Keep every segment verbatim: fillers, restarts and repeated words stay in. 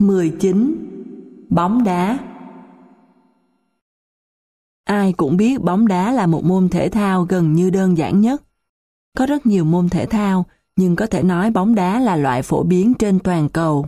mười chín. Bóng đá. Ai cũng biết bóng đá là một môn thể thao gần như đơn giản nhất. Có rất nhiều môn thể thao, nhưng có thể nói bóng đá là loại phổ biến trên toàn cầu.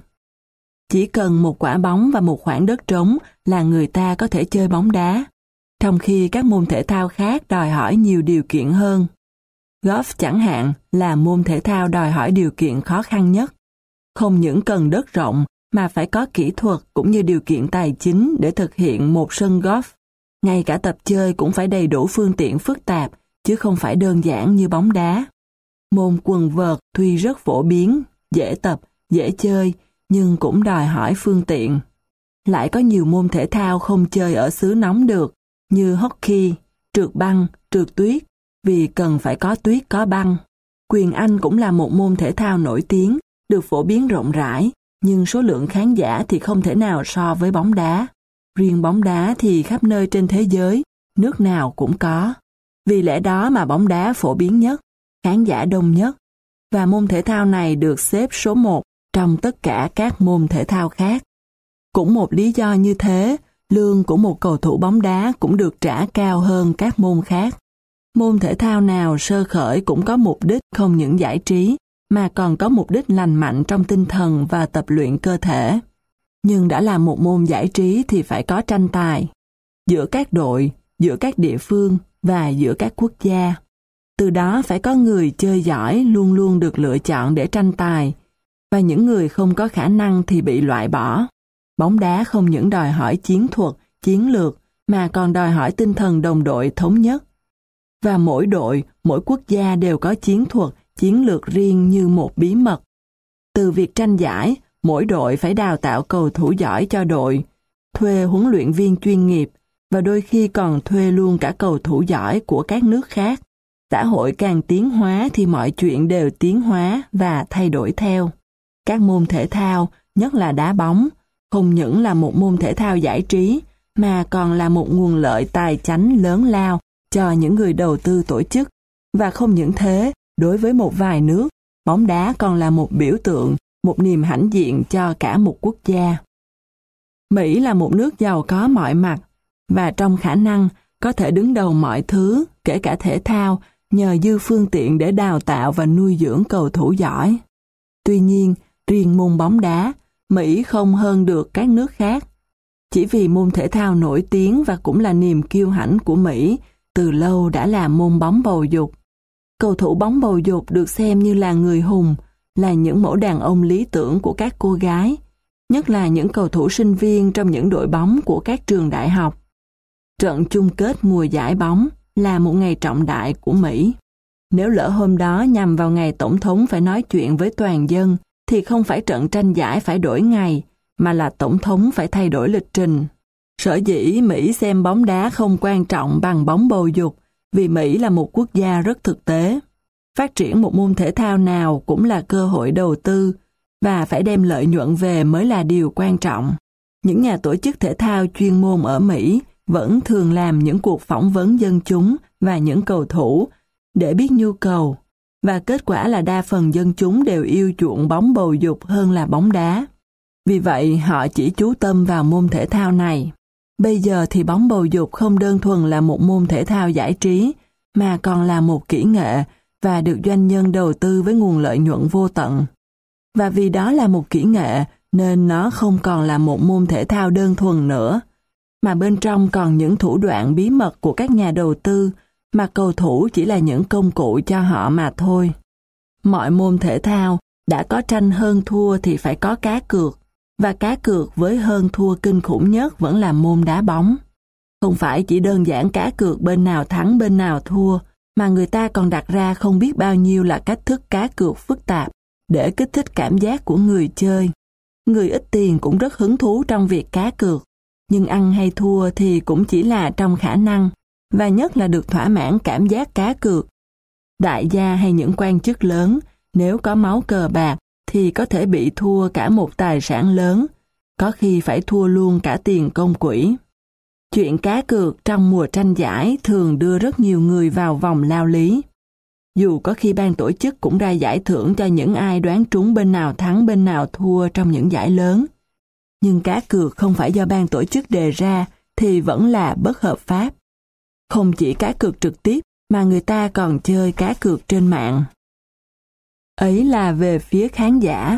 Chỉ cần một quả bóng và một khoảng đất trống là người ta có thể chơi bóng đá, trong khi các môn thể thao khác đòi hỏi nhiều điều kiện hơn. Golf chẳng hạn là môn thể thao đòi hỏi điều kiện khó khăn nhất. Không những cần đất rộng mà phải có kỹ thuật cũng như điều kiện tài chính để thực hiện một sân golf. Ngay cả tập chơi cũng phải đầy đủ phương tiện phức tạp, chứ không phải đơn giản như bóng đá. Môn quần vợt tuy rất phổ biến, dễ tập, dễ chơi, nhưng cũng đòi hỏi phương tiện. Lại có nhiều môn thể thao không chơi ở xứ nóng được, như hockey, trượt băng, trượt tuyết, vì cần phải có tuyết có băng. Quyền Anh cũng là một môn thể thao nổi tiếng, được phổ biến rộng rãi, nhưng số lượng khán giả thì không thể nào so với bóng đá. Riêng bóng đá thì khắp nơi trên thế giới, nước nào cũng có. Vì lẽ đó mà bóng đá phổ biến nhất, khán giả đông nhất, và môn thể thao này được xếp số một trong tất cả các môn thể thao khác. Cũng một lý do như thế, lương của một cầu thủ bóng đá cũng được trả cao hơn các môn khác. Môn thể thao nào sơ khởi cũng có mục đích không những giải trí, mà còn có mục đích lành mạnh trong tinh thần và tập luyện cơ thể. Nhưng đã là một môn giải trí thì phải có tranh tài, giữa các đội, giữa các địa phương và giữa các quốc gia. Từ đó phải có người chơi giỏi luôn luôn được lựa chọn để tranh tài, và những người không có khả năng thì bị loại bỏ. Bóng đá không những đòi hỏi chiến thuật, chiến lược, mà còn đòi hỏi tinh thần đồng đội thống nhất. Và mỗi đội, mỗi quốc gia đều có chiến thuật, chiến lược riêng như một bí mật. Từ việc tranh giải, mỗi đội phải đào tạo cầu thủ giỏi cho đội, thuê huấn luyện viên chuyên nghiệp, và đôi khi còn thuê luôn cả cầu thủ giỏi của các nước khác. Xã hội càng tiến hóa thì mọi chuyện đều tiến hóa và thay đổi theo. Các môn thể thao, nhất là đá bóng, không những là một môn thể thao giải trí, mà còn là một nguồn lợi tài chánh lớn lao cho những người đầu tư tổ chức. Và không những thế, đối với một vài nước, bóng đá còn là một biểu tượng, một niềm hãnh diện cho cả một quốc gia. Mỹ là một nước giàu có mọi mặt, và trong khả năng có thể đứng đầu mọi thứ, kể cả thể thao, nhờ dư phương tiện để đào tạo và nuôi dưỡng cầu thủ giỏi. Tuy nhiên, riêng môn bóng đá, Mỹ không hơn được các nước khác. Chỉ vì môn thể thao nổi tiếng và cũng là niềm kiêu hãnh của Mỹ, từ lâu đã là môn bóng bầu dục. Cầu thủ bóng bầu dục được xem như là người hùng, là những mẫu đàn ông lý tưởng của các cô gái, nhất là những cầu thủ sinh viên trong những đội bóng của các trường đại học. Trận chung kết mùa giải bóng là một ngày trọng đại của Mỹ. Nếu lỡ hôm đó nhằm vào ngày tổng thống phải nói chuyện với toàn dân, thì không phải trận tranh giải phải đổi ngày, mà là tổng thống phải thay đổi lịch trình. Sở dĩ Mỹ xem bóng đá không quan trọng bằng bóng bầu dục, vì Mỹ là một quốc gia rất thực tế. Phát triển một môn thể thao nào cũng là cơ hội đầu tư, và phải đem lợi nhuận về mới là điều quan trọng. Những nhà tổ chức thể thao chuyên môn ở Mỹ vẫn thường làm những cuộc phỏng vấn dân chúng và những cầu thủ để biết nhu cầu, và kết quả là đa phần dân chúng đều yêu chuộng bóng bầu dục hơn là bóng đá. Vì vậy, họ chỉ chú tâm vào môn thể thao này. Bây giờ thì bóng bầu dục không đơn thuần là một môn thể thao giải trí, mà còn là một kỹ nghệ và được doanh nhân đầu tư với nguồn lợi nhuận vô tận. Và vì đó là một kỹ nghệ, nên nó không còn là một môn thể thao đơn thuần nữa, mà bên trong còn những thủ đoạn bí mật của các nhà đầu tư, mà cầu thủ chỉ là những công cụ cho họ mà thôi. Mọi môn thể thao, đã có tranh hơn thua thì phải có cá cược, và cá cược với hơn thua kinh khủng nhất vẫn là môn đá bóng. Không phải chỉ đơn giản cá cược bên nào thắng bên nào thua, mà người ta còn đặt ra không biết bao nhiêu là cách thức cá cược phức tạp để kích thích cảm giác của người chơi. Người ít tiền cũng rất hứng thú trong việc cá cược, nhưng ăn hay thua thì cũng chỉ là trong khả năng, và nhất là được thỏa mãn cảm giác cá cược. Đại gia hay những quan chức lớn, nếu có máu cờ bạc thì có thể bị thua cả một tài sản lớn, có khi phải thua luôn cả tiền công quỹ. Chuyện cá cược trong mùa tranh giải thường đưa rất nhiều người vào vòng lao lý. Dù có khi ban tổ chức cũng ra giải thưởng cho những ai đoán trúng bên nào thắng bên nào thua trong những giải lớn. nhưng cá cược không phải do ban tổ chức đề ra thì vẫn là bất hợp pháp. Không chỉ cá cược trực tiếp mà người ta còn chơi cá cược trên mạng. Ấy là về phía khán giả.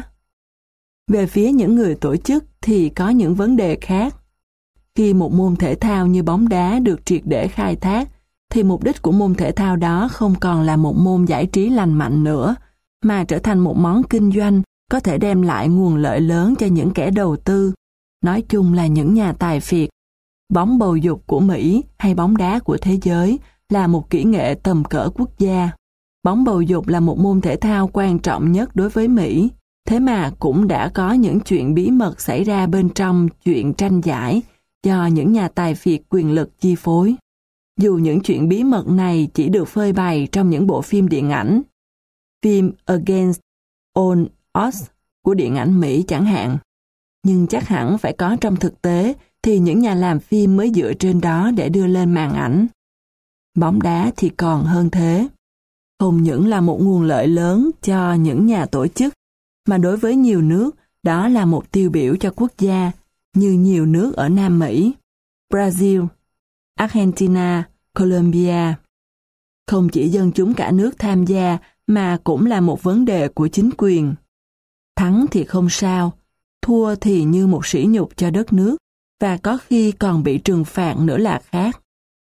Về phía những người tổ chức thì có những vấn đề khác. Khi một môn thể thao như bóng đá được triệt để khai thác, thì mục đích của môn thể thao đó không còn là một môn giải trí lành mạnh nữa, mà trở thành một món kinh doanh có thể đem lại nguồn lợi lớn cho những kẻ đầu tư, nói chung là những nhà tài phiệt. Bóng bầu dục của Mỹ hay bóng đá của thế giới là một kỹ nghệ tầm cỡ quốc gia. Bóng bầu dục là một môn thể thao quan trọng nhất đối với Mỹ, thế mà cũng đã có những chuyện bí mật xảy ra bên trong chuyện tranh giải do những nhà tài phiệt quyền lực chi phối. Dù những chuyện bí mật này chỉ được phơi bày trong những bộ phim điện ảnh, phim Against All Odds của điện ảnh Mỹ chẳng hạn, nhưng chắc hẳn phải có trong thực tế thì những nhà làm phim mới dựa trên đó để đưa lên màn ảnh. Bóng đá thì còn hơn thế. Không những là một nguồn lợi lớn cho những nhà tổ chức, mà đối với nhiều nước, đó là một tiêu biểu cho quốc gia, như nhiều nước ở Nam Mỹ, Brazil, Argentina, Colombia. Không chỉ dân chúng cả nước tham gia, mà cũng là một vấn đề của chính quyền. Thắng thì không sao, thua thì như một sỉ nhục cho đất nước, và có khi còn bị trừng phạt nữa là khác.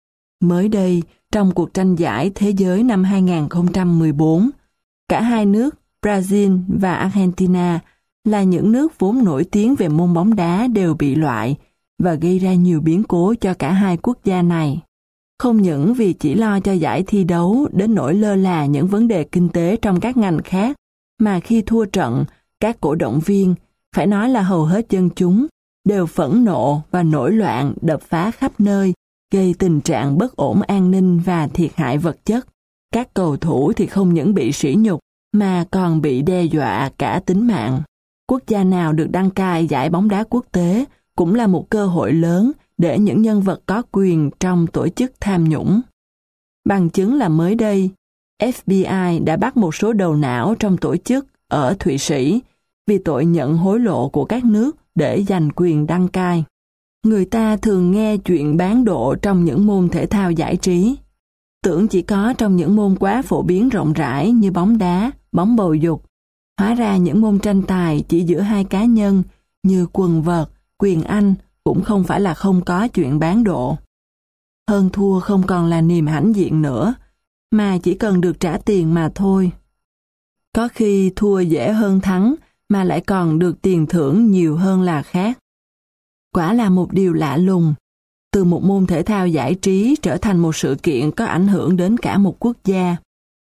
Mới đây, trong cuộc tranh giải thế giới năm hai không một bốn, cả hai nước Brazil và Argentina là những nước vốn nổi tiếng về môn bóng đá đều bị loại và gây ra nhiều biến cố cho cả hai quốc gia này. Không những vì chỉ lo cho giải thi đấu đến nỗi lơ là những vấn đề kinh tế trong các ngành khác, mà khi thua trận, các cổ động viên, phải nói là hầu hết dân chúng, đều phẫn nộ và nổi loạn đập phá khắp nơi, gây tình trạng bất ổn an ninh và thiệt hại vật chất. Các cầu thủ thì không những bị sỉ nhục, mà còn bị đe dọa cả tính mạng. Quốc gia nào được đăng cai giải bóng đá quốc tế cũng là một cơ hội lớn để những nhân vật có quyền trong tổ chức tham nhũng. Bằng chứng là mới đây, F B I đã bắt một số đầu não trong tổ chức ở Thụy Sĩ vì tội nhận hối lộ của các nước để giành quyền đăng cai. Người ta thường nghe chuyện bán độ trong những môn thể thao giải trí. Tưởng chỉ có trong những môn quá phổ biến rộng rãi như bóng đá, bóng bầu dục. Hóa ra những môn tranh tài chỉ giữa hai cá nhân như quần vợt, quyền Anh cũng không phải là không có chuyện bán độ. Hơn thua không còn là niềm hãnh diện nữa, mà chỉ cần được trả tiền mà thôi. Có khi thua dễ hơn thắng, mà lại còn được tiền thưởng nhiều hơn là khác. Quả là một điều lạ lùng. Từ một môn thể thao giải trí trở thành một sự kiện có ảnh hưởng đến cả một quốc gia.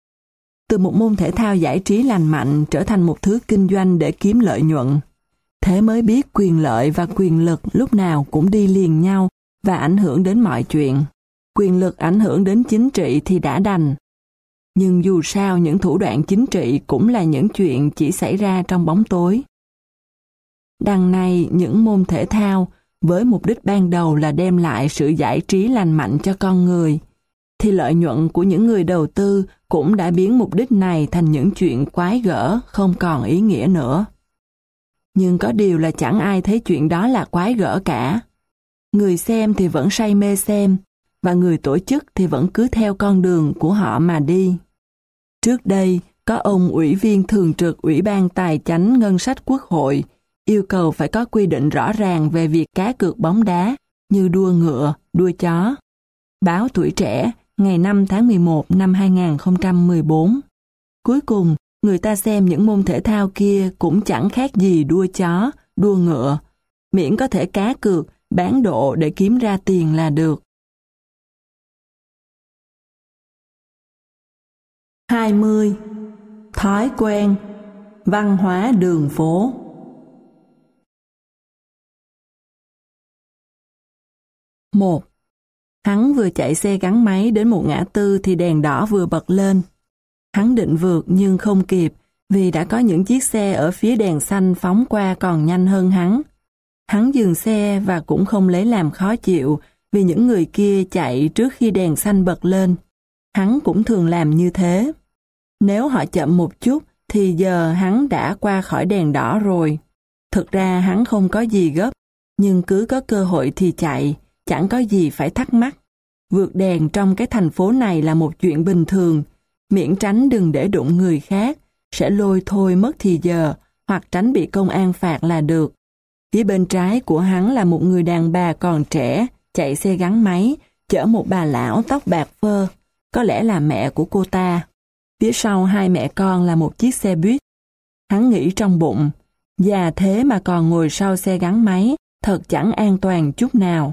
Từ một môn thể thao giải trí lành mạnh trở thành một thứ kinh doanh để kiếm lợi nhuận. Thế mới biết quyền lợi và quyền lực lúc nào cũng đi liền nhau và ảnh hưởng đến mọi chuyện. Quyền lực ảnh hưởng đến chính trị thì đã đành. Nhưng dù sao những thủ đoạn chính trị cũng là những chuyện chỉ xảy ra trong bóng tối. Đằng này những môn thể thao với mục đích ban đầu là đem lại sự giải trí lành mạnh cho con người, thì lợi nhuận của những người đầu tư cũng đã biến mục đích này thành những chuyện quái gở không còn ý nghĩa nữa. Nhưng có điều là chẳng ai thấy chuyện đó là quái gở cả. Người xem thì vẫn say mê xem, và người tổ chức thì vẫn cứ theo con đường của họ mà đi. Trước đây, có ông Ủy viên Thường trực Ủy ban Tài chánh Ngân sách Quốc hội yêu cầu phải có quy định rõ ràng về việc cá cược bóng đá như đua ngựa, đua chó. Báo Tuổi Trẻ ngày năm tháng mười một năm hai không một bốn. Cuối cùng, người ta xem những môn thể thao kia cũng chẳng khác gì đua chó, đua ngựa, miễn có thể cá cược, bán độ để kiếm ra tiền là được. hai mươi. Thói quen, văn hóa đường phố. một. Hắn vừa chạy xe gắn máy đến một ngã tư thì đèn đỏ vừa bật lên. Hắn định vượt nhưng không kịp vì đã có những chiếc xe ở phía đèn xanh phóng qua còn nhanh hơn hắn. Hắn dừng xe và cũng không lấy làm khó chịu vì những người kia chạy trước khi đèn xanh bật lên. Hắn cũng thường làm như thế. Nếu họ chậm một chút thì giờ hắn đã qua khỏi đèn đỏ rồi. Thực ra hắn không có gì gấp nhưng cứ có cơ hội thì chạy, chẳng có gì phải thắc mắc. Vượt đèn trong cái thành phố này là một chuyện bình thường, miễn tránh đừng để đụng người khác, sẽ lôi thôi mất thì giờ, hoặc tránh bị công an phạt là được. Phía bên trái của hắn là một người đàn bà còn trẻ, chạy xe gắn máy, chở một bà lão tóc bạc phơ, có lẽ là mẹ của cô ta. Phía sau hai mẹ con là một chiếc xe buýt. Hắn nghĩ trong bụng, già thế mà còn ngồi sau xe gắn máy, thật chẳng an toàn chút nào.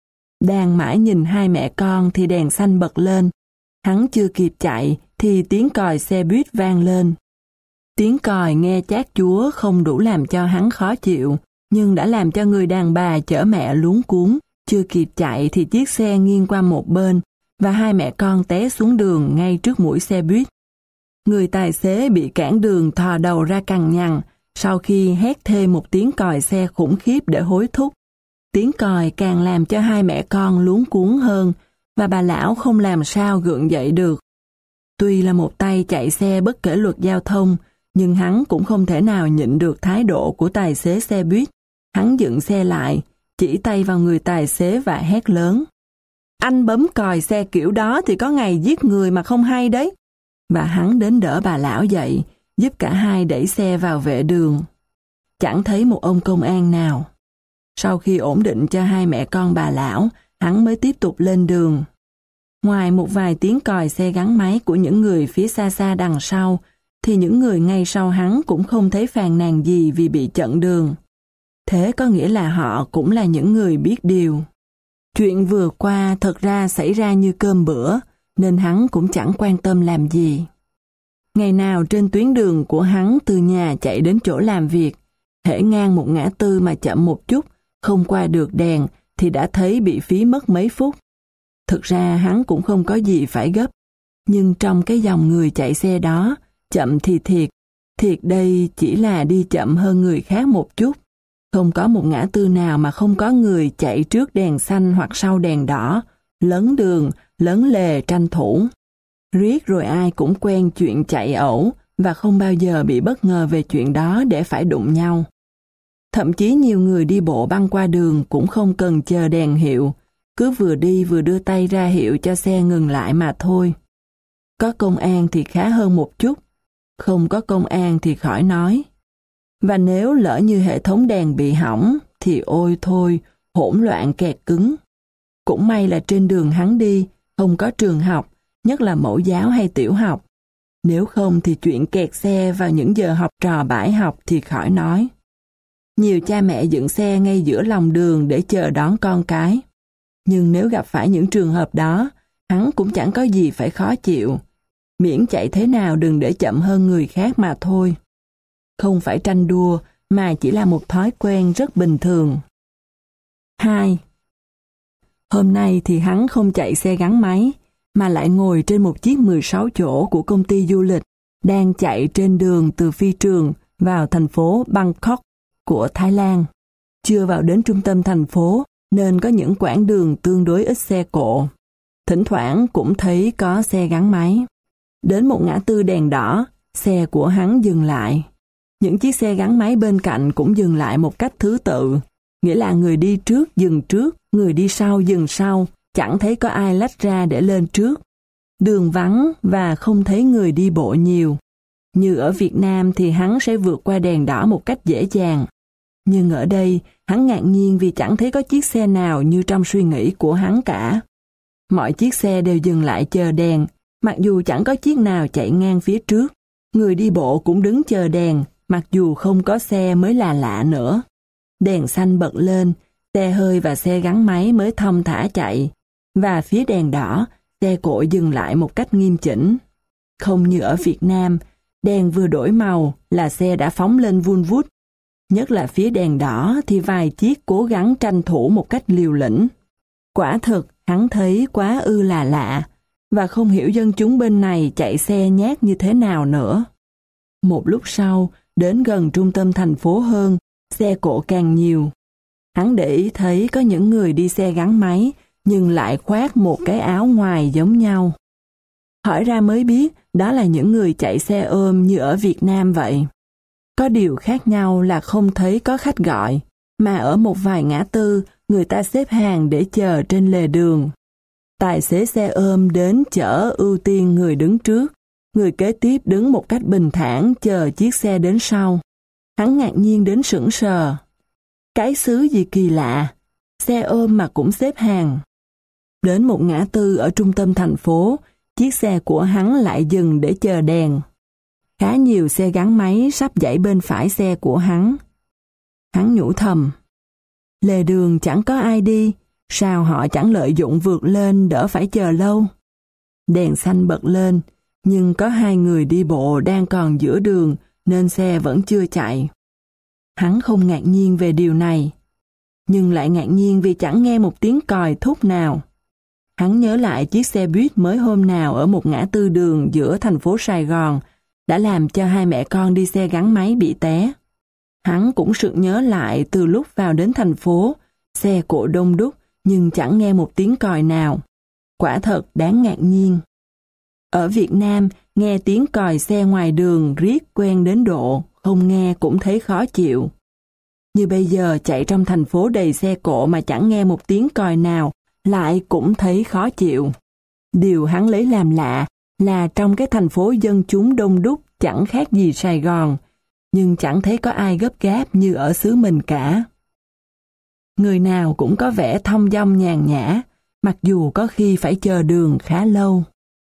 Đang mãi nhìn hai mẹ con thì đèn xanh bật lên. Hắn chưa kịp chạy thì tiếng còi xe buýt vang lên. Tiếng còi nghe chát chúa không đủ làm cho hắn khó chịu, nhưng đã làm cho người đàn bà chở mẹ luống cuống. Chưa kịp chạy thì chiếc xe nghiêng qua một bên và hai mẹ con té xuống đường ngay trước mũi xe buýt. Người tài xế bị cản đường thò đầu ra cằn nhằn sau khi hét thêm một tiếng còi xe khủng khiếp để hối thúc. Tiếng còi càng làm cho hai mẹ con luống cuống hơn và bà lão không làm sao gượng dậy được. Tuy là một tay chạy xe bất kể luật giao thông, nhưng hắn cũng không thể nào nhịn được thái độ của tài xế xe buýt. Hắn dựng xe lại, chỉ tay vào người tài xế và hét lớn. Anh bấm còi xe kiểu đó thì có ngày giết người mà không hay đấy. Và hắn đến đỡ bà lão dậy, giúp cả hai đẩy xe vào vệ đường. Chẳng thấy một ông công an nào. Sau khi ổn định cho hai mẹ con bà lão, hắn mới tiếp tục lên đường. Ngoài một vài tiếng còi xe gắn máy của những người phía xa xa đằng sau, thì những người ngay sau hắn cũng không thấy phàn nàn gì vì bị chặn đường. Thế có nghĩa là họ cũng là những người biết điều. Chuyện vừa qua thật ra xảy ra như cơm bữa, nên hắn cũng chẳng quan tâm làm gì. Ngày nào trên tuyến đường của hắn từ nhà chạy đến chỗ làm việc, hễ ngang một ngã tư mà chậm một chút, không qua được đèn thì đã thấy bị phí mất mấy phút. Thực ra hắn cũng không có gì phải gấp, nhưng trong cái dòng người chạy xe đó, chậm thì thiệt, thiệt đây chỉ là đi chậm hơn người khác một chút. Không có một ngã tư nào mà không có người chạy trước đèn xanh hoặc sau đèn đỏ, lấn đường, lấn lề tranh thủ. Riết rồi ai cũng quen chuyện chạy ẩu và không bao giờ bị bất ngờ về chuyện đó để phải đụng nhau. Thậm chí nhiều người đi bộ băng qua đường cũng không cần chờ đèn hiệu, cứ vừa đi vừa đưa tay ra hiệu cho xe ngừng lại mà thôi. Có công an thì khá hơn một chút, không có công an thì khỏi nói. Và nếu lỡ như hệ thống đèn bị hỏng, thì ôi thôi, hỗn loạn kẹt cứng. Cũng may là trên đường hắn đi, không có trường học, nhất là mẫu giáo hay tiểu học. Nếu không thì chuyện kẹt xe vào những giờ học trò bãi học thì khỏi nói. Nhiều cha mẹ dựng xe ngay giữa lòng đường để chờ đón con cái. Nhưng nếu gặp phải những trường hợp đó, hắn cũng chẳng có gì phải khó chịu. Miễn chạy thế nào đừng để chậm hơn người khác mà thôi. Không phải tranh đua, mà chỉ là một thói quen rất bình thường. hai. Hôm nay thì hắn không chạy xe gắn máy, mà lại ngồi trên một chiếc mười sáu chỗ của công ty du lịch, đang chạy trên đường từ phi trường vào thành phố Bangkok của Thái Lan. Chưa vào đến trung tâm thành phố, nên có những quãng đường tương đối ít xe cộ. Thỉnh thoảng cũng thấy có xe gắn máy. Đến một ngã tư đèn đỏ, xe của hắn dừng lại. Những chiếc xe gắn máy bên cạnh cũng dừng lại một cách thứ tự, nghĩa là người đi trước dừng trước, người đi sau dừng sau, chẳng thấy có ai lách ra để lên trước. Đường vắng và không thấy người đi bộ nhiều. Như ở Việt Nam thì hắn sẽ vượt qua đèn đỏ một cách dễ dàng. Nhưng ở đây, hắn ngạc nhiên vì chẳng thấy có chiếc xe nào như trong suy nghĩ của hắn cả. Mọi chiếc xe đều dừng lại chờ đèn, mặc dù chẳng có chiếc nào chạy ngang phía trước. Người đi bộ cũng đứng chờ đèn, mặc dù không có xe mới là lạ nữa. Đèn xanh bật lên, xe hơi và xe gắn máy mới thong thả chạy, và phía đèn đỏ, xe cộ dừng lại một cách nghiêm chỉnh. Không như ở Việt Nam, đèn vừa đổi màu là xe đã phóng lên vun vút. Nhất là phía đèn đỏ thì vài chiếc cố gắng tranh thủ một cách liều lĩnh. Quả thực, hắn thấy quá ư là lạ, và không hiểu dân chúng bên này chạy xe nhát như thế nào nữa. Một lúc sau, đến gần trung tâm thành phố hơn, xe cộ càng nhiều. Hắn để ý thấy có những người đi xe gắn máy, nhưng lại khoác một cái áo ngoài giống nhau. Hỏi ra mới biết, đó là những người chạy xe ôm như ở Việt Nam vậy. Có điều khác nhau là không thấy có khách gọi, mà ở một vài ngã tư, người ta xếp hàng để chờ trên lề đường. Tài xế xe ôm đến chở ưu tiên người đứng trước, người kế tiếp đứng một cách bình thản chờ chiếc xe đến sau. Hắn ngạc nhiên đến sững sờ. Cái xứ gì kỳ lạ, xe ôm mà cũng xếp hàng. Đến một ngã tư ở trung tâm thành phố, chiếc xe của hắn lại dừng để chờ đèn. Khá nhiều xe gắn máy sắp dãy bên phải xe của hắn. Hắn nhủ thầm, lề đường chẳng có ai đi, sao họ chẳng lợi dụng vượt lên đỡ phải chờ lâu. Đèn xanh bật lên, nhưng có hai người đi bộ đang còn giữa đường nên xe vẫn chưa chạy. Hắn không ngạc nhiên về điều này, nhưng lại ngạc nhiên vì chẳng nghe một tiếng còi thúc nào. Hắn nhớ lại chiếc xe buýt mới hôm nào ở một ngã tư đường giữa thành phố Sài Gòn đã làm cho hai mẹ con đi xe gắn máy bị té. Hắn cũng sực nhớ lại từ lúc vào đến thành phố, xe cộ đông đúc nhưng chẳng nghe một tiếng còi nào. Quả thật đáng ngạc nhiên. Ở Việt Nam, nghe tiếng còi xe ngoài đường riết quen đến độ, không nghe cũng thấy khó chịu. Như bây giờ chạy trong thành phố đầy xe cộ mà chẳng nghe một tiếng còi nào, lại cũng thấy khó chịu. Điều hắn lấy làm lạ là trong cái thành phố dân chúng đông đúc chẳng khác gì Sài Gòn, nhưng chẳng thấy có ai gấp gáp như ở xứ mình cả. Người nào cũng có vẻ thong dong nhàn nhã, mặc dù có khi phải chờ đường khá lâu.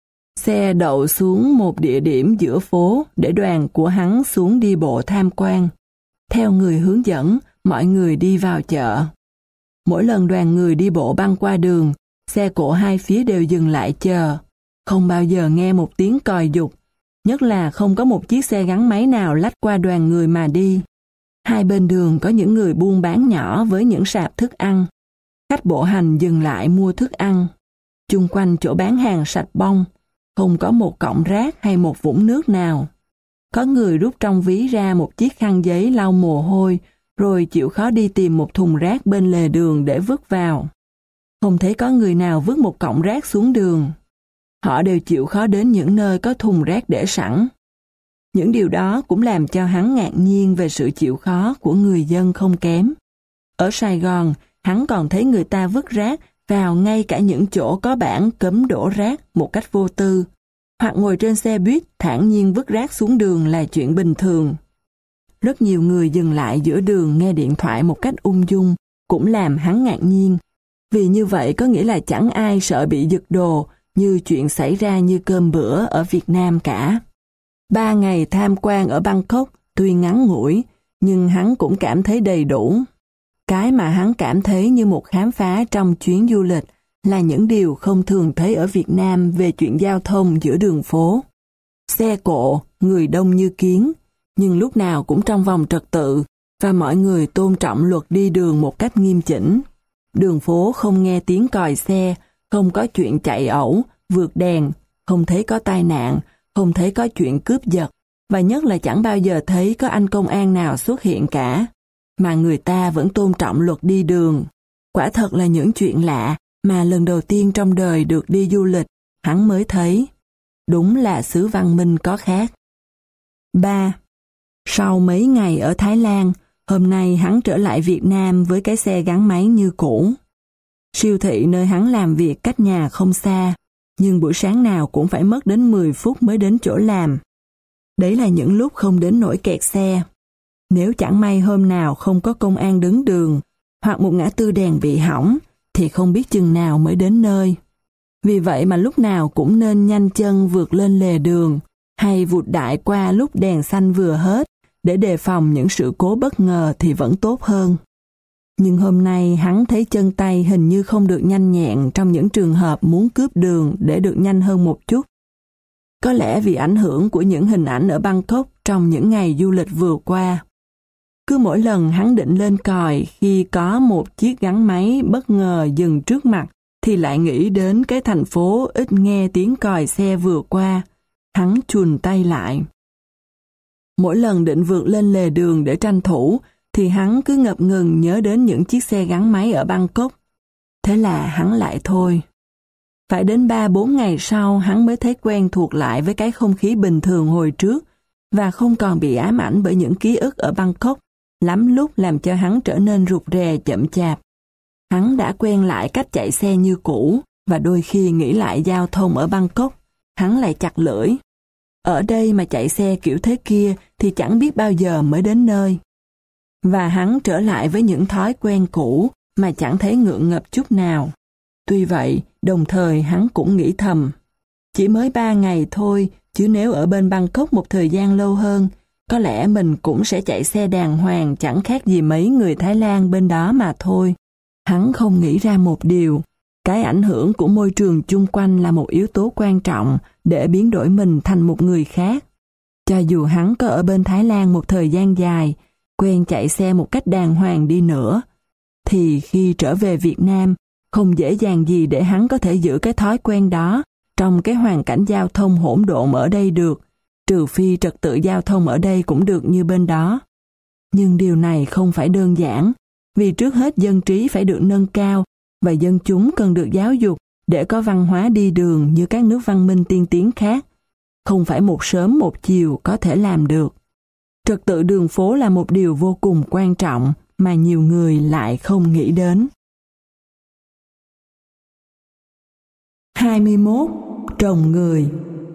Xe đậu xuống một địa điểm giữa phố để đoàn của hắn xuống đi bộ tham quan. Theo người hướng dẫn, mọi người đi vào chợ. Mỗi lần đoàn người đi bộ băng qua đường, xe cộ hai phía đều dừng lại chờ. Không bao giờ nghe một tiếng còi giục, nhất là không có một chiếc xe gắn máy nào lách qua đoàn người mà đi. Hai bên đường có những người buôn bán nhỏ với những sạp thức ăn. Khách bộ hành dừng lại mua thức ăn. Chung quanh chỗ bán hàng sạch bông, không có một cọng rác hay một vũng nước nào. Có người rút trong ví ra một chiếc khăn giấy lau mồ hôi, rồi chịu khó đi tìm một thùng rác bên lề đường để vứt vào. Không thấy có người nào vứt một cọng rác xuống đường. Họ đều chịu khó đến những nơi có thùng rác để sẵn. Những điều đó cũng làm cho hắn ngạc nhiên về sự chịu khó của người dân không kém. Ở Sài Gòn, hắn còn thấy người ta vứt rác vào ngay cả những chỗ có bảng cấm đổ rác một cách vô tư, hoặc ngồi trên xe buýt thản nhiên vứt rác xuống đường là chuyện bình thường. Rất nhiều người dừng lại giữa đường nghe điện thoại một cách ung dung, cũng làm hắn ngạc nhiên. Vì như vậy có nghĩa là chẳng ai sợ bị giật đồ như chuyện xảy ra như cơm bữa ở Việt Nam cả. Ba ngày tham quan ở Bangkok tuy ngắn ngủi, nhưng hắn cũng cảm thấy đầy đủ. Cái mà hắn cảm thấy như một khám phá trong chuyến du lịch là những điều không thường thấy ở Việt Nam về chuyện giao thông giữa đường phố. Xe cộ, người đông như kiến, nhưng lúc nào cũng trong vòng trật tự, và mọi người tôn trọng luật đi đường một cách nghiêm chỉnh. Đường phố không nghe tiếng còi xe, không có chuyện chạy ẩu, vượt đèn, không thấy có tai nạn, không thấy có chuyện cướp giật, và nhất là chẳng bao giờ thấy có anh công an nào xuất hiện cả, mà người ta vẫn tôn trọng luật đi đường. Quả thật là những chuyện lạ mà lần đầu tiên trong đời được đi du lịch, hắn mới thấy. Đúng là xứ văn minh có khác. ba. Sau mấy ngày ở Thái Lan, hôm nay hắn trở lại Việt Nam với cái xe gắn máy như cũ. Siêu thị nơi hắn làm việc cách nhà không xa, nhưng buổi sáng nào cũng phải mất đến mười phút mới đến chỗ làm. Đấy là những lúc không đến nỗi kẹt xe. Nếu chẳng may hôm nào không có công an đứng đường, hoặc một ngã tư đèn bị hỏng, thì không biết chừng nào mới đến nơi. Vì vậy mà lúc nào cũng nên nhanh chân vượt lên lề đường, hay vụt đại qua lúc đèn xanh vừa hết, để đề phòng những sự cố bất ngờ thì vẫn tốt hơn. Nhưng hôm nay hắn thấy chân tay hình như không được nhanh nhẹn trong những trường hợp muốn cướp đường để được nhanh hơn một chút. Có lẽ vì ảnh hưởng của những hình ảnh ở Bangkok trong những ngày du lịch vừa qua. Cứ mỗi lần hắn định lên còi khi có một chiếc gắn máy bất ngờ dừng trước mặt, thì lại nghĩ đến cái thành phố ít nghe tiếng còi xe vừa qua. Hắn chùn tay lại. Mỗi lần định vượt lên lề đường để tranh thủ, thì hắn cứ ngập ngừng nhớ đến những chiếc xe gắn máy ở Bangkok. Thế là hắn lại thôi. Phải đến ba bốn ngày sau hắn mới thấy quen thuộc lại với cái không khí bình thường hồi trước, và không còn bị ám ảnh bởi những ký ức ở Bangkok, lắm lúc làm cho hắn trở nên rụt rè chậm chạp. Hắn đã quen lại cách chạy xe như cũ, và đôi khi nghĩ lại giao thông ở Bangkok, hắn lại chặt lưỡi. Ở đây mà chạy xe kiểu thế kia thì chẳng biết bao giờ mới đến nơi. Và hắn trở lại với những thói quen cũ mà chẳng thấy ngượng ngập chút nào. Tuy vậy, đồng thời hắn cũng nghĩ thầm, chỉ mới ba ngày thôi, chứ nếu ở bên Bangkok một thời gian lâu hơn, có lẽ mình cũng sẽ chạy xe đàng hoàng chẳng khác gì mấy người Thái Lan bên đó mà thôi. Hắn không nghĩ ra một điều, cái ảnh hưởng của môi trường chung quanh là một yếu tố quan trọng để biến đổi mình thành một người khác. Cho dù hắn có ở bên Thái Lan một thời gian dài, quen chạy xe một cách đàng hoàng đi nữa, thì khi trở về Việt Nam, không dễ dàng gì để hắn có thể giữ cái thói quen đó trong cái hoàn cảnh giao thông hỗn độn ở đây được, trừ phi trật tự giao thông ở đây cũng được như bên đó. Nhưng điều này không phải đơn giản, vì trước hết dân trí phải được nâng cao và dân chúng cần được giáo dục để có văn hóa đi đường như các nước văn minh tiên tiến khác. Không phải một sớm một chiều có thể làm được. Trật tự đường phố là một điều vô cùng quan trọng mà nhiều người lại không nghĩ đến. hai mươi mốt. Trồng người.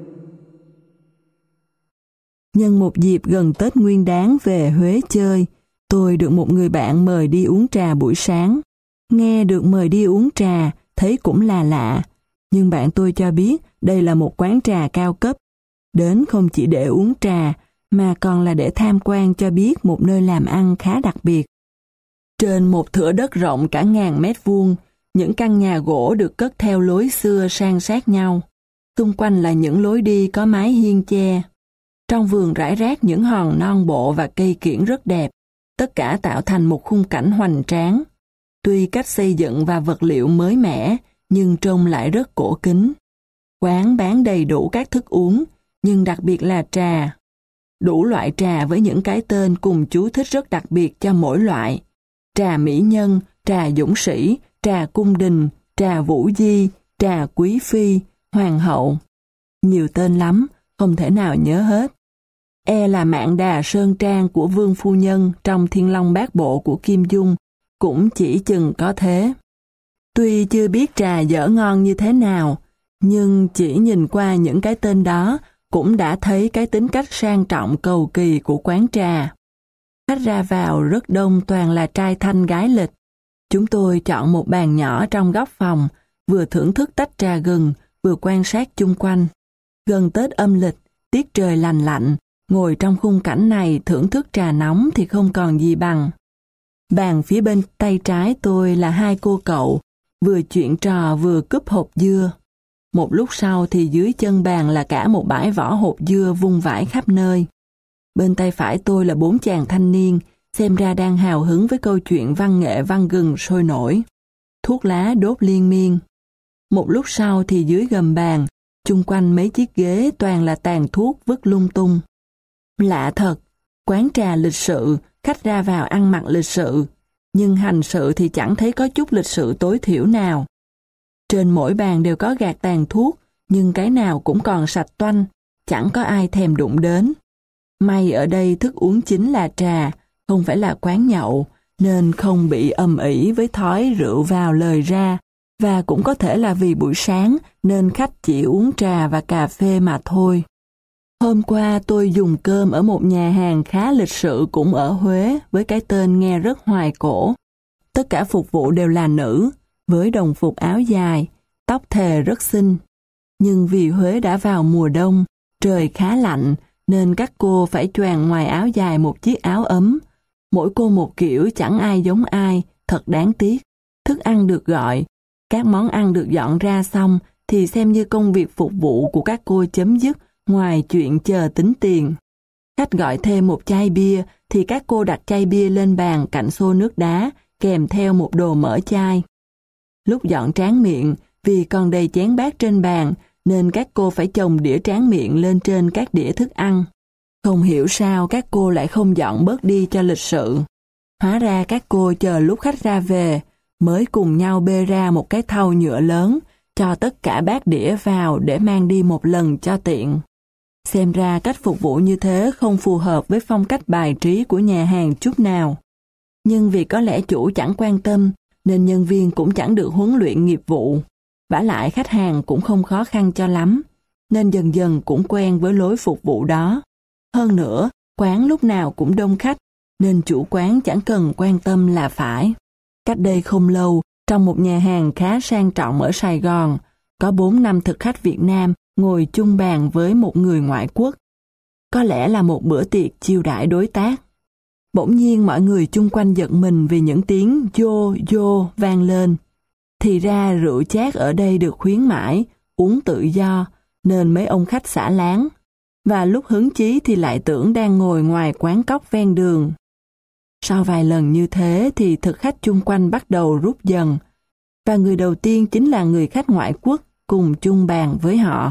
Nhân một dịp gần Tết Nguyên Đán về Huế chơi, tôi được một người bạn mời đi uống trà buổi sáng. Nghe được mời đi uống trà, thấy cũng là lạ, nhưng bạn tôi cho biết đây là một quán trà cao cấp. Đến không chỉ để uống trà, mà còn là để tham quan cho biết một nơi làm ăn khá đặc biệt. Trên một thửa đất rộng cả ngàn mét vuông, những căn nhà gỗ được cất theo lối xưa san sát nhau. Xung quanh là những lối đi có mái hiên che. Trong vườn rải rác những hòn non bộ và cây kiểng rất đẹp, tất cả tạo thành một khung cảnh hoành tráng. Tuy cách xây dựng và vật liệu mới mẻ, nhưng trông lại rất cổ kính. Quán bán đầy đủ các thức uống, nhưng đặc biệt là trà. Đủ loại trà với những cái tên cùng chú thích rất đặc biệt cho mỗi loại. Trà mỹ nhân, trà dũng sĩ, trà cung đình, trà vũ di, trà quý phi, hoàng hậu. Nhiều tên lắm, không thể nào nhớ hết. E là Mạn Đà Sơn Trang của Vương Phu Nhân trong Thiên Long Bát Bộ của Kim Dung, cũng chỉ chừng có thế. Tuy chưa biết trà dở ngon như thế nào, nhưng chỉ nhìn qua những cái tên đó cũng đã thấy cái tính cách sang trọng cầu kỳ của quán trà. Khách ra vào rất đông, toàn là trai thanh gái lịch. Chúng tôi chọn một bàn nhỏ trong góc phòng, vừa thưởng thức tách trà gừng, vừa quan sát chung quanh. Gần Tết âm lịch, tiết trời lành lạnh, ngồi trong khung cảnh này thưởng thức trà nóng thì không còn gì bằng. Bàn phía bên tay trái tôi là hai cô cậu, vừa chuyện trò vừa cúp hộp dưa. Một lúc sau thì dưới chân bàn là cả một bãi vỏ hộp dưa vung vãi khắp nơi. Bên tay phải tôi là bốn chàng thanh niên, xem ra đang hào hứng với câu chuyện văn nghệ văn gừng sôi nổi. Thuốc lá đốt liên miên. Một lúc sau thì dưới gầm bàn, chung quanh mấy chiếc ghế toàn là tàn thuốc vứt lung tung. Lạ thật, quán trà lịch sự, khách ra vào ăn mặc lịch sự, nhưng hành sự thì chẳng thấy có chút lịch sự tối thiểu nào. Trên mỗi bàn đều có gạt tàn thuốc, nhưng cái nào cũng còn sạch toanh, chẳng có ai thèm đụng đến. May ở đây thức uống chính là trà, không phải là quán nhậu, nên không bị ầm ĩ với thói rượu vào lời ra, và cũng có thể là vì buổi sáng nên khách chỉ uống trà và cà phê mà thôi. Hôm qua tôi dùng cơm ở một nhà hàng khá lịch sự cũng ở Huế với cái tên nghe rất hoài cổ. Tất cả phục vụ đều là nữ, với đồng phục áo dài, tóc thề rất xinh. Nhưng vì Huế đã vào mùa đông, trời khá lạnh, nên các cô phải choàng ngoài áo dài một chiếc áo ấm. Mỗi cô một kiểu chẳng ai giống ai, thật đáng tiếc. Thức ăn được gọi, các món ăn được dọn ra xong thì xem như công việc phục vụ của các cô chấm dứt ngoài chuyện chờ tính tiền. Khách gọi thêm một chai bia thì các cô đặt chai bia lên bàn cạnh xô nước đá kèm theo một đồ mở chai. Lúc dọn tráng miệng, vì còn đầy chén bát trên bàn nên các cô phải chồng đĩa tráng miệng lên trên các đĩa thức ăn. Không hiểu sao các cô lại không dọn bớt đi cho lịch sự. Hóa ra các cô chờ lúc khách ra về mới cùng nhau bê ra một cái thau nhựa lớn cho tất cả bát đĩa vào để mang đi một lần cho tiện. Xem ra cách phục vụ như thế không phù hợp với phong cách bài trí của nhà hàng chút nào. Nhưng vì có lẽ chủ chẳng quan tâm, nên nhân viên cũng chẳng được huấn luyện nghiệp vụ. Vả lại khách hàng cũng không khó khăn cho lắm, nên dần dần cũng quen với lối phục vụ đó. Hơn nữa, quán lúc nào cũng đông khách, nên chủ quán chẳng cần quan tâm là phải. Cách đây không lâu, trong một nhà hàng khá sang trọng ở Sài Gòn, có bốn năm thực khách Việt Nam ngồi chung bàn với một người ngoại quốc. Có lẽ là một bữa tiệc chiêu đãi đối tác. Bỗng nhiên mọi người chung quanh giật mình vì những tiếng vô vô vang lên. Thì ra rượu chát ở đây được khuyến mãi, uống tự do, nên mấy ông khách xả láng. Và lúc hứng chí thì lại tưởng đang ngồi ngoài quán cóc ven đường. Sau vài lần như thế thì thực khách chung quanh bắt đầu rút dần. Và người đầu tiên chính là người khách ngoại quốc cùng chung bàn với họ.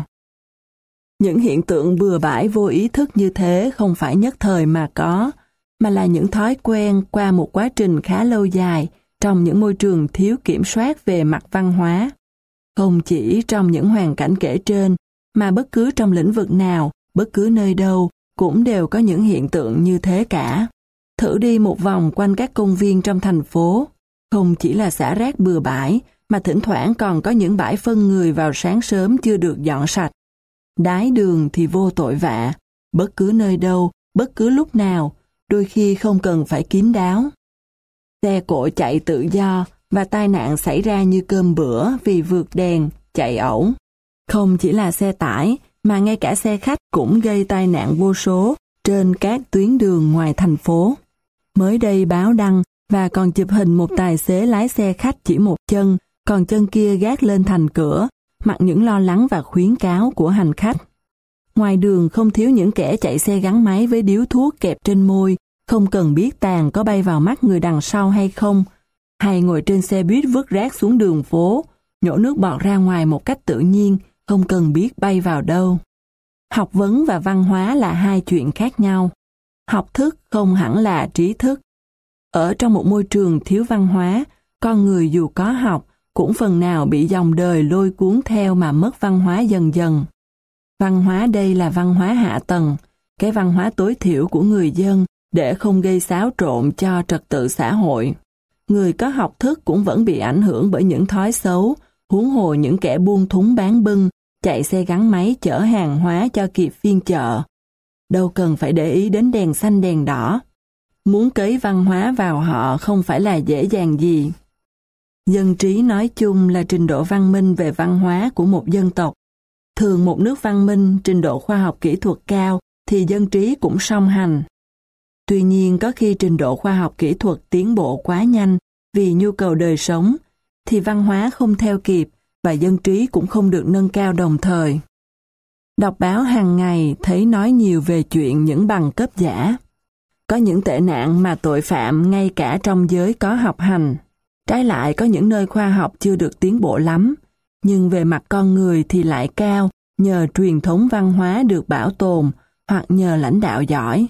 Những hiện tượng bừa bãi vô ý thức như thế không phải nhất thời mà có, mà là những thói quen qua một quá trình khá lâu dài trong những môi trường thiếu kiểm soát về mặt văn hóa. Không chỉ trong những hoàn cảnh kể trên, mà bất cứ trong lĩnh vực nào, bất cứ nơi đâu, cũng đều có những hiện tượng như thế cả. Thử đi một vòng quanh các công viên trong thành phố, không chỉ là xả rác bừa bãi, mà thỉnh thoảng còn có những bãi phân người vào sáng sớm chưa được dọn sạch. Đái đường thì vô tội vạ, bất cứ nơi đâu, bất cứ lúc nào, đôi khi không cần phải kín đáo. Xe cộ chạy tự do và tai nạn xảy ra như cơm bữa vì vượt đèn, chạy ẩu. Không chỉ là xe tải, mà ngay cả xe khách cũng gây tai nạn vô số trên các tuyến đường ngoài thành phố. Mới đây báo đăng và còn chụp hình một tài xế lái xe khách chỉ một chân, còn chân kia gác lên thành cửa, mặc những lo lắng và khuyến cáo của hành khách. Ngoài đường không thiếu những kẻ chạy xe gắn máy với điếu thuốc kẹp trên môi, không cần biết tàn có bay vào mắt người đằng sau hay không, hay ngồi trên xe buýt vứt rác xuống đường phố, nhổ nước bọt ra ngoài một cách tự nhiên, không cần biết bay vào đâu. Học vấn và văn hóa là hai chuyện khác nhau. Học thức không hẳn là trí thức. Ở trong một môi trường thiếu văn hóa, con người dù có học, cũng phần nào bị dòng đời lôi cuốn theo mà mất văn hóa dần dần. Văn hóa đây là văn hóa hạ tầng, cái văn hóa tối thiểu của người dân để không gây xáo trộn cho trật tự xã hội. Người có học thức cũng vẫn bị ảnh hưởng bởi những thói xấu, huống hồ những kẻ buôn thúng bán bưng, chạy xe gắn máy chở hàng hóa cho kịp phiên chợ. Đâu cần phải để ý đến đèn xanh đèn đỏ. Muốn cấy văn hóa vào họ không phải là dễ dàng gì. Dân trí nói chung là trình độ văn minh về văn hóa của một dân tộc. Thường một nước văn minh, trình độ khoa học kỹ thuật cao thì dân trí cũng song hành. Tuy nhiên có khi trình độ khoa học kỹ thuật tiến bộ quá nhanh vì nhu cầu đời sống, thì văn hóa không theo kịp và dân trí cũng không được nâng cao đồng thời. Đọc báo hàng ngày thấy nói nhiều về chuyện những bằng cấp giả. Có những tệ nạn mà tội phạm ngay cả trong giới có học hành. Trái lại có những nơi khoa học chưa được tiến bộ lắm, nhưng về mặt con người thì lại cao nhờ truyền thống văn hóa được bảo tồn hoặc nhờ lãnh đạo giỏi.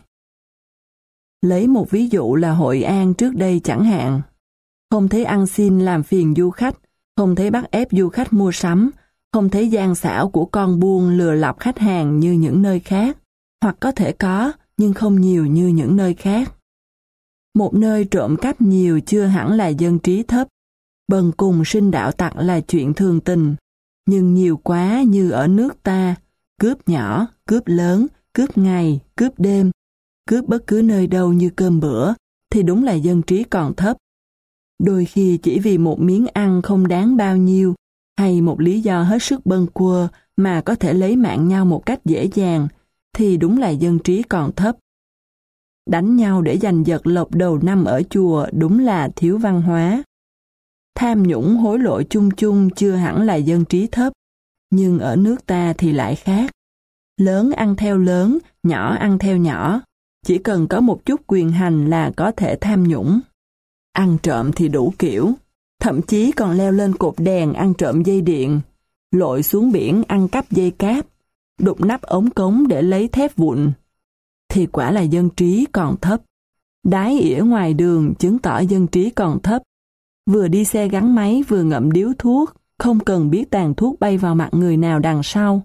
Lấy một ví dụ là Hội An trước đây chẳng hạn. Không thấy ăn xin làm phiền du khách, không thấy bắt ép du khách mua sắm, không thấy gian xảo của con buôn lừa lọc khách hàng như những nơi khác, hoặc có thể có, nhưng không nhiều như những nơi khác. Một nơi trộm cắp nhiều chưa hẳn là dân trí thấp, bần cùng sinh đạo tặc là chuyện thường tình, nhưng nhiều quá như ở nước ta, cướp nhỏ, cướp lớn, cướp ngày, cướp đêm, cướp bất cứ nơi đâu như cơm bữa, thì đúng là dân trí còn thấp. Đôi khi chỉ vì một miếng ăn không đáng bao nhiêu, hay một lý do hết sức bâng quơ mà có thể lấy mạng nhau một cách dễ dàng, thì đúng là dân trí còn thấp. Đánh nhau để giành giật lộc đầu năm ở chùa đúng là thiếu văn hóa. Tham nhũng hối lộ chung chung chưa hẳn là dân trí thấp, nhưng ở nước ta thì lại khác. Lớn ăn theo lớn, nhỏ ăn theo nhỏ, chỉ cần có một chút quyền hành là có thể tham nhũng. Ăn trộm thì đủ kiểu, thậm chí còn leo lên cột đèn ăn trộm dây điện, lội xuống biển ăn cắp dây cáp, đục nắp ống cống để lấy thép vụn. Thì quả là dân trí còn thấp. Đái ỉa ngoài đường chứng tỏ dân trí còn thấp. Vừa đi xe gắn máy vừa ngậm điếu thuốc, không cần biết tàn thuốc bay vào mặt người nào đằng sau.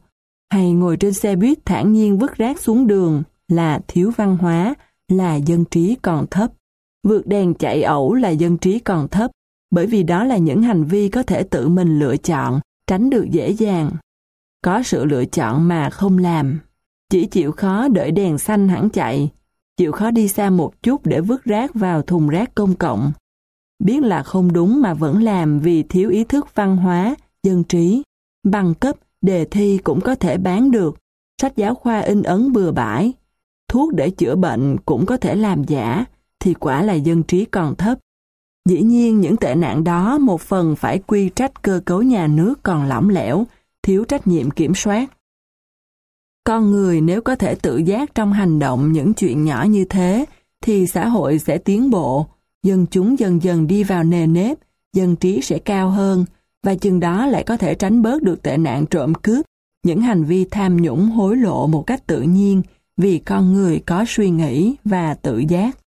hay ngồi trên xe buýt thản nhiên vứt rác xuống đường là thiếu văn hóa, là dân trí còn thấp. Vượt đèn chạy ẩu là dân trí còn thấp, bởi vì đó là những hành vi có thể tự mình lựa chọn, tránh được dễ dàng. Có sự lựa chọn mà không làm. Chỉ chịu khó đợi đèn xanh hẳn chạy, chịu khó đi xa một chút để vứt rác vào thùng rác công cộng. Biết là không đúng mà vẫn làm vì thiếu ý thức văn hóa, dân trí. Bằng cấp, đề thi cũng có thể bán được, sách giáo khoa in ấn bừa bãi. Thuốc để chữa bệnh cũng có thể làm giả, thì quả là dân trí còn thấp. Dĩ nhiên những tệ nạn đó một phần phải quy trách cơ cấu nhà nước còn lỏng lẻo, thiếu trách nhiệm kiểm soát. Con người nếu có thể tự giác trong hành động những chuyện nhỏ như thế, thì xã hội sẽ tiến bộ, dân chúng dần dần đi vào nề nếp, dân trí sẽ cao hơn, và chừng đó lại có thể tránh bớt được tệ nạn trộm cướp, những hành vi tham nhũng hối lộ một cách tự nhiên, vì con người có suy nghĩ và tự giác.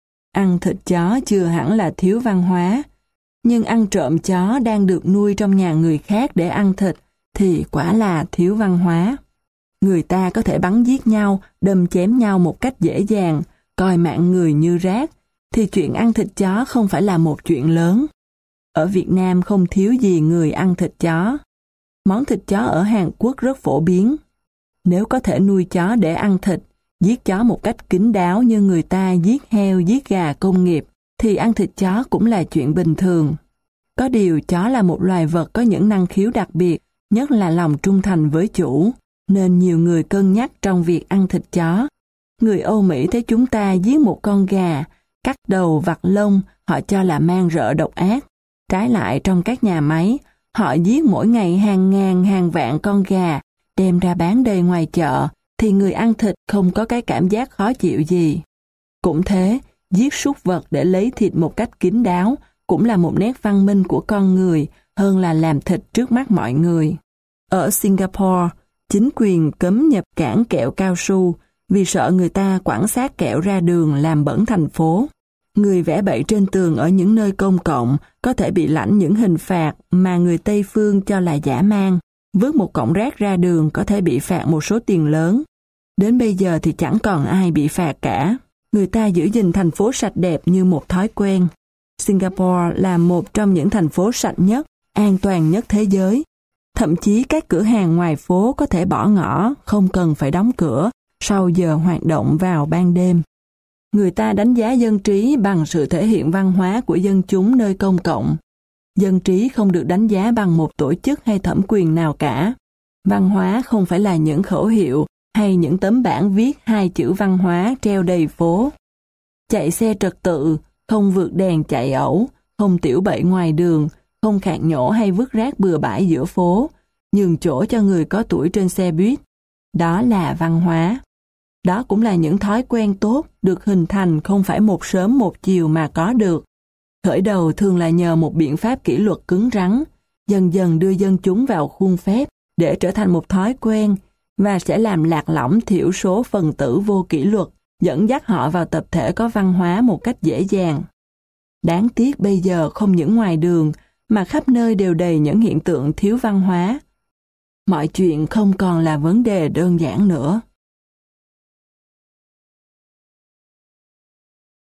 Ăn thịt chó chưa hẳn là thiếu văn hóa, nhưng ăn trộm chó đang được nuôi trong nhà người khác để ăn thịt thì quả là thiếu văn hóa. Người ta có thể bắn giết nhau, đâm chém nhau một cách dễ dàng, coi mạng người như rác, thì chuyện ăn thịt chó không phải là một chuyện lớn. Ở Việt Nam không thiếu gì người ăn thịt chó. Món thịt chó ở Hàn Quốc rất phổ biến. Nếu có thể nuôi chó để ăn thịt, giết chó một cách kín đáo như người ta giết heo, giết gà công nghiệp, thì ăn thịt chó cũng là chuyện bình thường. Có điều chó là một loài vật có những năng khiếu đặc biệt, nhất là lòng trung thành với chủ, nên nhiều người cân nhắc trong việc ăn thịt chó. Người Âu Mỹ thấy chúng ta giết một con gà, cắt đầu vặt lông, họ cho là man rợ độc ác. Trái lại trong các nhà máy, họ giết mỗi ngày hàng ngàn hàng vạn con gà, đem ra bán đầy ngoài chợ, thì người ăn thịt không có cái cảm giác khó chịu gì. Cũng thế, giết súc vật để lấy thịt một cách kín đáo cũng là một nét văn minh của con người hơn là làm thịt trước mắt mọi người. Ở Singapore, chính quyền cấm nhập cảng kẹo cao su vì sợ người ta quẳng xác kẹo ra đường làm bẩn thành phố. Người vẽ bậy trên tường ở những nơi công cộng có thể bị lãnh những hình phạt mà người Tây phương cho là dã man. Vứt một cọng rác ra đường có thể bị phạt một số tiền lớn. Đến bây giờ thì chẳng còn ai bị phạt cả. Người ta giữ gìn thành phố sạch đẹp như một thói quen. Singapore là một trong những thành phố sạch nhất, an toàn nhất thế giới. Thậm chí các cửa hàng ngoài phố có thể bỏ ngỏ, không cần phải đóng cửa sau giờ hoạt động vào ban đêm. Người ta đánh giá dân trí bằng sự thể hiện văn hóa của dân chúng nơi công cộng. Dân trí không được đánh giá bằng một tổ chức hay thẩm quyền nào cả. Văn hóa không phải là những khẩu hiệu hay những tấm bảng viết hai chữ văn hóa treo đầy phố. Chạy xe trật tự, không vượt đèn chạy ẩu, không tiểu bậy ngoài đường, không khạc nhổ hay vứt rác bừa bãi giữa phố, nhường chỗ cho người có tuổi trên xe buýt. Đó là văn hóa. Đó cũng là những thói quen tốt được hình thành không phải một sớm một chiều mà có được. Khởi đầu thường là nhờ một biện pháp kỷ luật cứng rắn, dần dần đưa dân chúng vào khuôn phép để trở thành một thói quen và sẽ làm lạc lõng thiểu số phần tử vô kỷ luật, dẫn dắt họ vào tập thể có văn hóa một cách dễ dàng. Đáng tiếc bây giờ không những ngoài đường mà khắp nơi đều đầy những hiện tượng thiếu văn hóa. Mọi chuyện không còn là vấn đề đơn giản nữa.